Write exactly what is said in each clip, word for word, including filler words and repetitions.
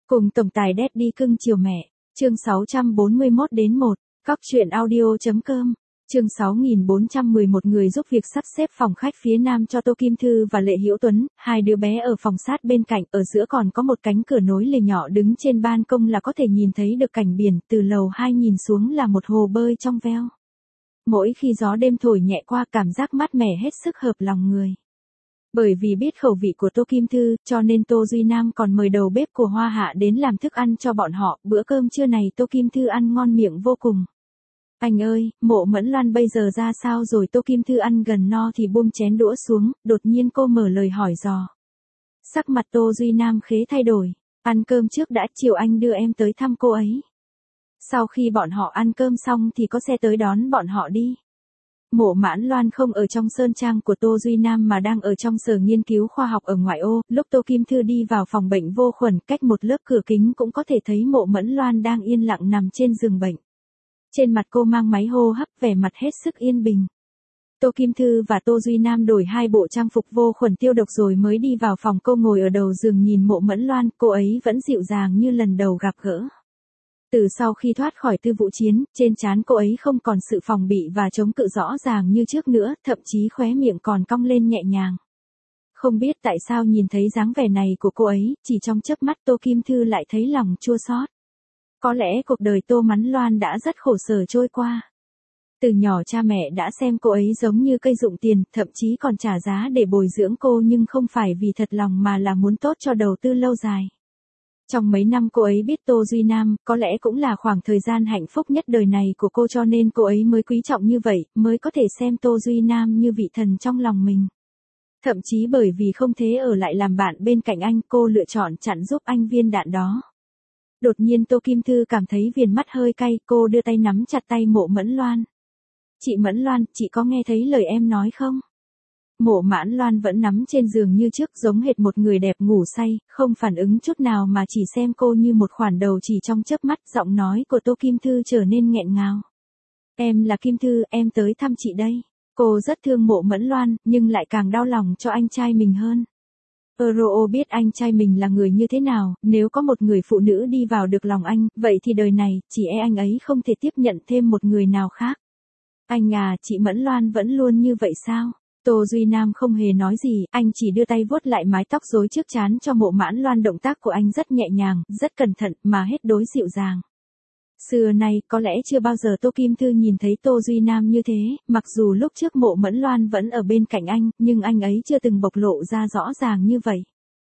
Cùng tổng tài Daddy cưng chiều mẹ, chương sáu trăm bốn mươi mốt đến một, Cóc truyện audio.com, chương sáu nghìn bốn trăm mười một người giúp việc sắp xếp phòng khách phía nam cho Tô Kim Thư và Lệ Hiểu Tuấn, hai đứa bé ở phòng sát bên cạnh, ở giữa còn có một cánh cửa nối lề nhỏ đứng trên ban công là có thể nhìn thấy được cảnh biển, từ lầu hai nhìn xuống là một hồ bơi trong veo. Mỗi khi gió đêm thổi nhẹ qua cảm giác mát mẻ hết sức hợp lòng người. Bởi vì biết khẩu vị của Tô Kim Thư, cho nên Tô Duy Nam còn mời đầu bếp của Hoa Hạ đến làm thức ăn cho bọn họ, bữa cơm trưa này Tô Kim Thư ăn ngon miệng vô cùng. Anh ơi, Mộ Mẫn Loan bây giờ ra sao rồi? Tô Kim Thư ăn gần no thì buông chén đũa xuống, đột nhiên cô mở lời hỏi dò. Sắc mặt Tô Duy Nam khế thay đổi, ăn cơm trước đã, chiều anh đưa em tới thăm cô ấy. Sau khi bọn họ ăn cơm xong thì có xe tới đón bọn họ đi. Mộ Mãn Loan không ở trong sơn trang của Tô Duy Nam mà đang ở trong sở nghiên cứu khoa học ở ngoại ô, lúc Tô Kim Thư đi vào phòng bệnh vô khuẩn, cách một lớp cửa kính cũng có thể thấy Mộ Mẫn Loan đang yên lặng nằm trên giường bệnh. Trên mặt cô mang máy hô hấp, vẻ mặt hết sức yên bình. Tô Kim Thư và Tô Duy Nam đổi hai bộ trang phục vô khuẩn tiêu độc rồi mới đi vào phòng. Cô ngồi ở đầu giường nhìn Mộ Mẫn Loan, cô ấy vẫn dịu dàng như lần đầu gặp gỡ. Từ sau khi thoát khỏi tư vụ chiến, trên trán cô ấy không còn sự phòng bị và chống cự rõ ràng như trước nữa, thậm chí khóe miệng còn cong lên nhẹ nhàng. Không biết tại sao nhìn thấy dáng vẻ này của cô ấy, chỉ trong chớp mắt Tô Kim Thư lại thấy lòng chua xót. Có lẽ cuộc đời Tô Mẫn Loan đã rất khổ sở trôi qua. Từ nhỏ cha mẹ đã xem cô ấy giống như cây dụng tiền, thậm chí còn trả giá để bồi dưỡng cô, nhưng không phải vì thật lòng mà là muốn tốt cho đầu tư lâu dài. Trong mấy năm cô ấy biết Tô Duy Nam, có lẽ cũng là khoảng thời gian hạnh phúc nhất đời này của cô, cho nên cô ấy mới quý trọng như vậy, mới có thể xem Tô Duy Nam như vị thần trong lòng mình. Thậm chí bởi vì không thể ở lại làm bạn bên cạnh anh, cô lựa chọn chặn giúp anh viên đạn đó. Đột nhiên Tô Kim Thư cảm thấy viền mắt hơi cay, cô đưa tay nắm chặt tay Mộ Mẫn Loan. Chị Mẫn Loan, chị có nghe thấy lời em nói không? Mộ Mãn Loan vẫn nắm trên giường như trước, giống hệt một người đẹp ngủ say, không phản ứng chút nào mà chỉ xem cô như một khoản đầu. Chỉ trong chớp mắt, giọng nói của Tô Kim Thư trở nên nghẹn ngào. Em là Kim Thư, em tới thăm chị đây. Cô rất thương Mộ Mẫn Loan, nhưng lại càng đau lòng cho anh trai mình hơn. Euro biết anh trai mình là người như thế nào, nếu có một người phụ nữ đi vào được lòng anh, vậy thì đời này, chỉ e anh ấy không thể tiếp nhận thêm một người nào khác. Anh à, chị Mẫn Loan vẫn luôn như vậy sao? Tô Duy Nam không hề nói gì, anh chỉ đưa tay vuốt lại mái tóc rối trước trán cho Mộ Mãn Loan. Động tác của anh rất nhẹ nhàng, rất cẩn thận, mà hết đối dịu dàng. Xưa nay, có lẽ chưa bao giờ Tô Kim Thư nhìn thấy Tô Duy Nam như thế, mặc dù lúc trước Mộ Mẫn Loan vẫn ở bên cạnh anh, nhưng anh ấy chưa từng bộc lộ ra rõ ràng như vậy.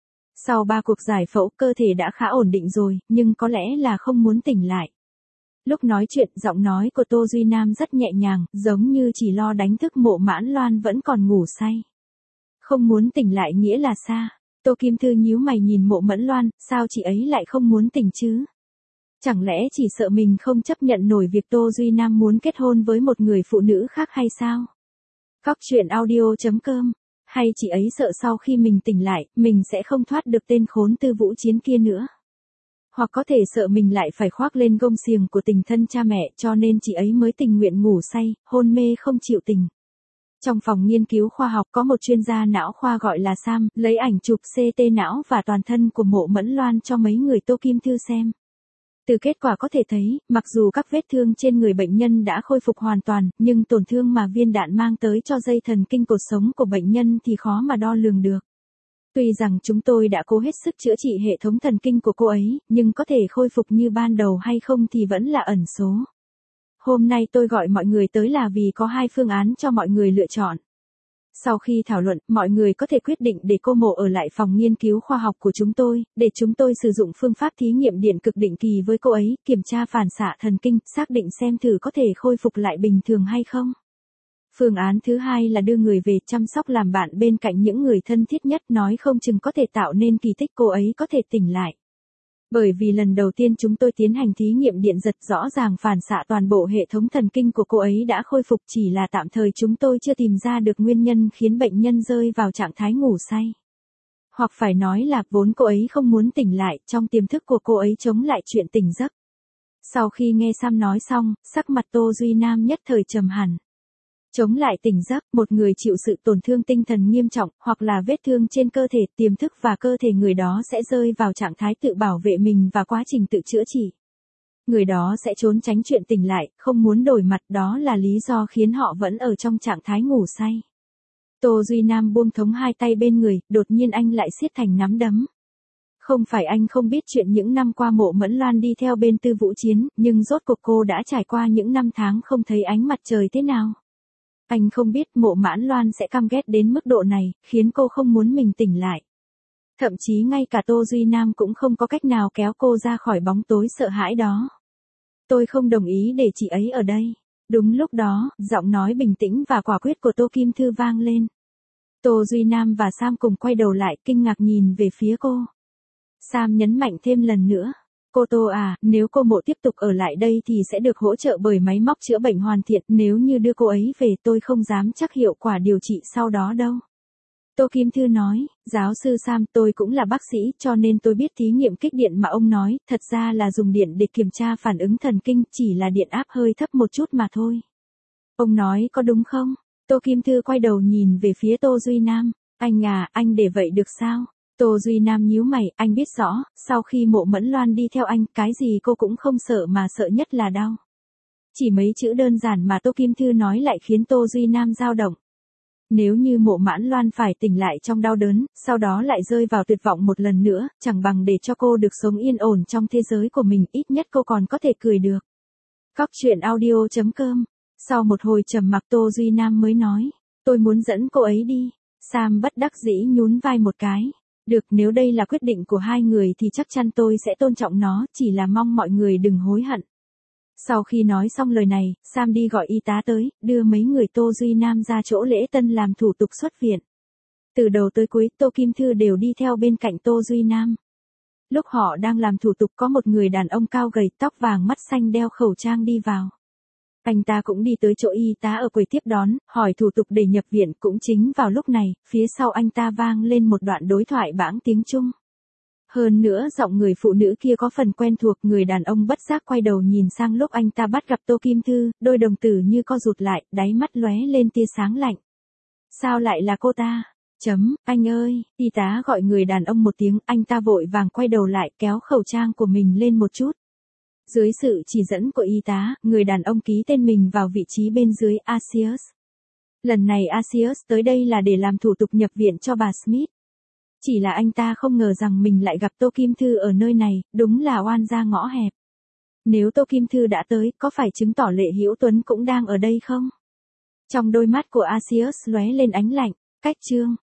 Sau ba cuộc giải phẫu, cơ thể đã khá ổn định rồi, nhưng có lẽ là không muốn tỉnh lại. Lúc nói chuyện, giọng nói của Tô Duy Nam rất nhẹ nhàng, giống như chỉ lo đánh thức Mộ Mãn Loan vẫn còn ngủ say. Không muốn tỉnh lại nghĩa là sao? Tô Kim Thư nhíu mày nhìn Mộ Mẫn Loan, sao chị ấy lại không muốn tỉnh chứ? Chẳng lẽ chỉ sợ mình không chấp nhận nổi việc Tô Duy Nam muốn kết hôn với một người phụ nữ khác hay sao? Cóc truyện audio.com, hay chị ấy sợ sau khi mình tỉnh lại, mình sẽ không thoát được tên khốn tư vũ chiến kia nữa? Hoặc có thể sợ mình lại phải khoác lên gông xiềng của tình thân cha mẹ, cho nên chị ấy mới tình nguyện ngủ say, hôn mê không chịu tỉnh. Trong phòng nghiên cứu khoa học có một chuyên gia não khoa gọi là Sam, lấy ảnh chụp xê tê não và toàn thân của Mộ Mẫn Loan cho mấy người Tô Kim Thư xem. Từ kết quả có thể thấy, mặc dù các vết thương trên người bệnh nhân đã khôi phục hoàn toàn, nhưng tổn thương mà viên đạn mang tới cho dây thần kinh cột sống của bệnh nhân thì khó mà đo lường được. Tuy rằng chúng tôi đã cố hết sức chữa trị hệ thống thần kinh của cô ấy, nhưng có thể khôi phục như ban đầu hay không thì vẫn là ẩn số. Hôm nay tôi gọi mọi người tới là vì có hai phương án cho mọi người lựa chọn. Sau khi thảo luận, mọi người có thể quyết định để cô Mộ ở lại phòng nghiên cứu khoa học của chúng tôi, để chúng tôi sử dụng phương pháp thí nghiệm điện cực định kỳ với cô ấy, kiểm tra phản xạ thần kinh, xác định xem thử có thể khôi phục lại bình thường hay không. Phương án thứ hai là đưa người về chăm sóc làm bạn bên cạnh những người thân thiết nhất, nói không chừng có thể tạo nên kỳ tích cô ấy có thể tỉnh lại. Bởi vì lần đầu tiên chúng tôi tiến hành thí nghiệm điện giật, rõ ràng phản xạ toàn bộ hệ thống thần kinh của cô ấy đã khôi phục, chỉ là tạm thời chúng tôi chưa tìm ra được nguyên nhân khiến bệnh nhân rơi vào trạng thái ngủ say. Hoặc phải nói là vốn cô ấy không muốn tỉnh lại, trong tiềm thức của cô ấy chống lại chuyện tỉnh giấc. Sau khi nghe Sam nói xong, sắc mặt Tô Duy Nam nhất thời trầm hẳn. Chống lại tỉnh giấc, một người chịu sự tổn thương tinh thần nghiêm trọng, hoặc là vết thương trên cơ thể, tiềm thức và cơ thể người đó sẽ rơi vào trạng thái tự bảo vệ mình và quá trình tự chữa trị. Người đó sẽ trốn tránh chuyện tỉnh lại, không muốn đổi mặt, đó là lý do khiến họ vẫn ở trong trạng thái ngủ say. Tô Duy Nam buông thống hai tay bên người, đột nhiên anh lại siết thành nắm đấm. Không phải anh không biết chuyện những năm qua Mộ Mẫn Loan đi theo bên Tư Vũ Chiến, nhưng rốt cuộc cô đã trải qua những năm tháng không thấy ánh mặt trời thế nào. Anh không biết Mộ Mãn Loan sẽ căm ghét đến mức độ này, khiến cô không muốn mình tỉnh lại. Thậm chí ngay cả Tô Duy Nam cũng không có cách nào kéo cô ra khỏi bóng tối sợ hãi đó. Tôi không đồng ý để chị ấy ở đây. Đúng lúc đó, giọng nói bình tĩnh và quả quyết của Tô Kim Thư vang lên. Tô Duy Nam và Sam cùng quay đầu lại kinh ngạc nhìn về phía cô. Sam nhấn mạnh thêm lần nữa. Cô Tô à, nếu cô Mộ tiếp tục ở lại đây thì sẽ được hỗ trợ bởi máy móc chữa bệnh hoàn thiện, nếu như đưa cô ấy về tôi không dám chắc hiệu quả điều trị sau đó đâu. Tô Kim Thư nói, giáo sư Sam, tôi cũng là bác sĩ cho nên tôi biết thí nghiệm kích điện mà ông nói, thật ra là dùng điện để kiểm tra phản ứng thần kinh, chỉ là điện áp hơi thấp một chút mà thôi. Ông nói có đúng không? Tô Kim Thư quay đầu nhìn về phía Tô Duy Nam, anh à, anh để vậy được sao? Tô Duy Nam nhíu mày, anh biết rõ, sau khi Mộ Mẫn Loan đi theo anh, cái gì cô cũng không sợ mà sợ nhất là đau. Chỉ mấy chữ đơn giản mà Tô Kim Thư nói lại khiến Tô Duy Nam dao động. Nếu như Mộ Mãn Loan phải tỉnh lại trong đau đớn, sau đó lại rơi vào tuyệt vọng một lần nữa, chẳng bằng để cho cô được sống yên ổn trong thế giới của mình, ít nhất cô còn có thể cười được. Cóc truyện audio chấm com. Sau một hồi trầm mặc Tô Duy Nam mới nói, tôi muốn dẫn cô ấy đi. Sam bất đắc dĩ nhún vai một cái. Được, nếu đây là quyết định của hai người thì chắc chắn tôi sẽ tôn trọng nó, chỉ là mong mọi người đừng hối hận. Sau khi nói xong lời này, Sam đi gọi y tá tới, đưa mấy người Tô Duy Nam ra chỗ lễ tân làm thủ tục xuất viện. Từ đầu tới cuối, Tô Kim Thư đều đi theo bên cạnh Tô Duy Nam. Lúc họ đang làm thủ tục có một người đàn ông cao gầy, tóc vàng mắt xanh đeo khẩu trang đi vào. Anh ta cũng đi tới chỗ y tá ở quầy tiếp đón, hỏi thủ tục để nhập viện. Cũng chính vào lúc này, phía sau anh ta vang lên một đoạn đối thoại bãng tiếng Trung. Hơn nữa giọng người phụ nữ kia có phần quen thuộc, người đàn ông bất giác quay đầu nhìn sang lúc anh ta bắt gặp Tô Kim Thư, đôi đồng tử như co rụt lại, đáy mắt lóe lên tia sáng lạnh. Sao lại là cô ta? Chấm, anh ơi, y tá gọi người đàn ông một tiếng, anh ta vội vàng quay đầu lại kéo khẩu trang của mình lên một chút. Dưới sự chỉ dẫn của y tá, người đàn ông ký tên mình vào vị trí bên dưới Asius. Lần này Asius tới đây là để làm thủ tục nhập viện cho bà Smith. Chỉ là anh ta không ngờ rằng mình lại gặp Tô Kim Thư ở nơi này, đúng là oan gia ngõ hẹp. Nếu Tô Kim Thư đã tới, có phải chứng tỏ Lệ Hữu Tuấn cũng đang ở đây không? Trong đôi mắt của Asius lóe lên ánh lạnh, cách chương.